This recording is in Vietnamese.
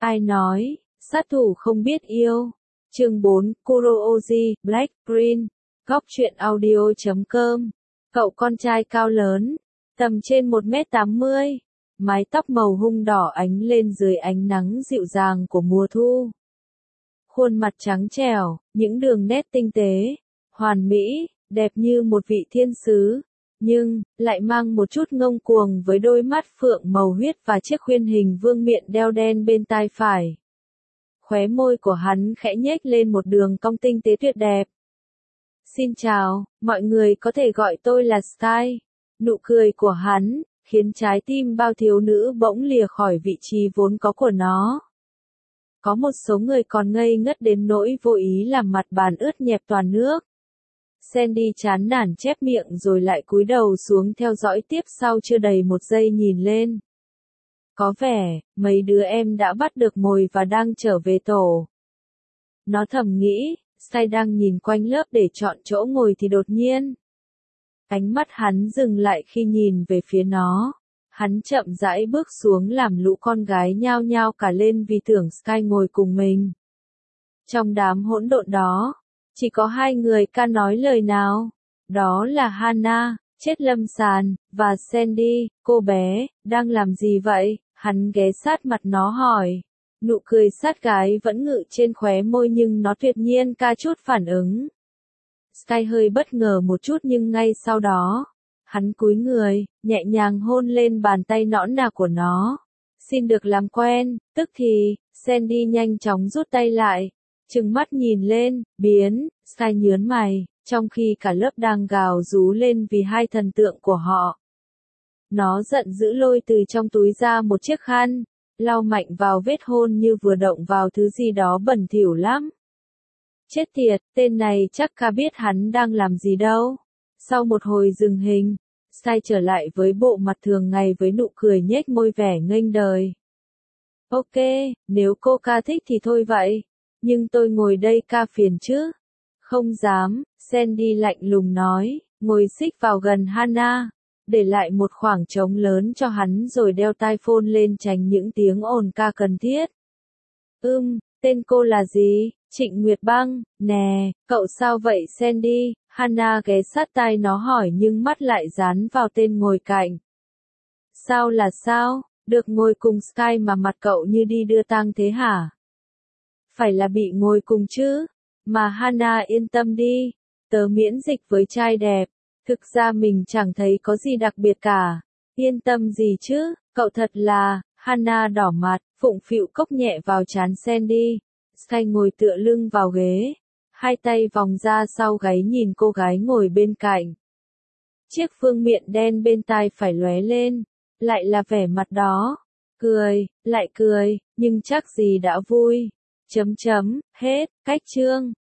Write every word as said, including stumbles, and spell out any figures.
Ai nói, sát thủ không biết yêu. Chương bốn, Kuroji, Black, Green. Góc truyện audio chấm com. Cậu con trai cao lớn, tầm trên một mét tám mươi, mái tóc màu hung đỏ ánh lên dưới ánh nắng dịu dàng của mùa thu. Khuôn mặt trắng trẻo, những đường nét tinh tế, hoàn mỹ, đẹp như một vị thiên sứ, nhưng lại mang một chút ngông cuồng với đôi mắt phượng màu huyết và chiếc khuyên hình vương miện đeo đen bên tai phải. Khóe môi của hắn khẽ nhếch lên một đường cong tinh tế tuyệt đẹp. Xin chào, mọi người có thể gọi tôi là Sky. Nụ cười của hắn khiến trái tim bao thiếu nữ bỗng lìa khỏi vị trí vốn có của nó. Có một số người còn ngây ngất đến nỗi vô ý làm mặt bàn ướt nhẹp toàn nước. Sandy chán nản chép miệng rồi lại cúi đầu xuống theo dõi tiếp sau chưa đầy một giây nhìn lên. Có vẻ, mấy đứa em đã bắt được mồi và đang trở về tổ. Nó thầm nghĩ, Sky đang nhìn quanh lớp để chọn chỗ ngồi thì đột nhiên. Ánh mắt hắn dừng lại khi nhìn về phía nó. Hắn chậm rãi bước xuống làm lũ con gái nhao nhao cả lên vì tưởng Sky ngồi cùng mình. Trong đám hỗn độn đó, chỉ có hai người ca nói lời nào. Đó là Hannah, chết lâm sàn, và Sandy, cô bé, đang làm gì vậy? Hắn ghé sát mặt nó hỏi. Nụ cười sát gái vẫn ngự trên khóe môi nhưng nó tuyệt nhiên ca chút phản ứng. Sky hơi bất ngờ một chút nhưng ngay sau đó, hắn cúi người, nhẹ nhàng hôn lên bàn tay nõn nà của nó. Xin được làm quen, tức thì, Sandy nhanh chóng rút tay lại, trừng mắt nhìn lên, biến, Sky nhớn mày, trong khi cả lớp đang gào rú lên vì hai thần tượng của họ. Nó giận dữ lôi từ trong túi ra một chiếc khăn, lau mạnh vào vết hôn như vừa động vào thứ gì đó bẩn thỉu lắm. Chết tiệt, tên này chắc ca biết hắn đang làm gì đâu. Sau một hồi dừng hình, Sky trở lại với bộ mặt thường ngày với nụ cười nhếch môi vẻ nghênh đời. Ok, nếu cô ca thích thì thôi vậy, nhưng tôi ngồi đây ca phiền chứ. Không dám, Sandy lạnh lùng nói, ngồi xích vào gần Hannah, để lại một khoảng trống lớn cho hắn rồi đeo tai phone lên tránh những tiếng ồn ca cần thiết. Ưm, tên cô là gì? Trịnh Nguyệt Băng, nè, cậu sao vậy Sandy? Hannah ghé sát tai nó hỏi nhưng mắt lại dán vào tên ngồi cạnh. Sao là sao? Được ngồi cùng Sky mà mặt cậu như đi đưa tang thế hả? Phải là bị ngồi cùng chứ? Mà Hannah yên tâm đi, tớ miễn dịch với trai đẹp. Thực ra mình chẳng thấy có gì đặc biệt cả. Yên tâm gì chứ, cậu thật là, Hannah đỏ mặt, phụng phịu cốc nhẹ vào trán Sandy. Sky ngồi tựa lưng vào ghế, hai tay vòng ra sau gáy nhìn cô gái ngồi bên cạnh. Chiếc phương miện đen bên tai phải lóe lên, lại là vẻ mặt đó. Cười, lại cười, nhưng chắc gì đã vui. Chấm chấm, hết, cách chương.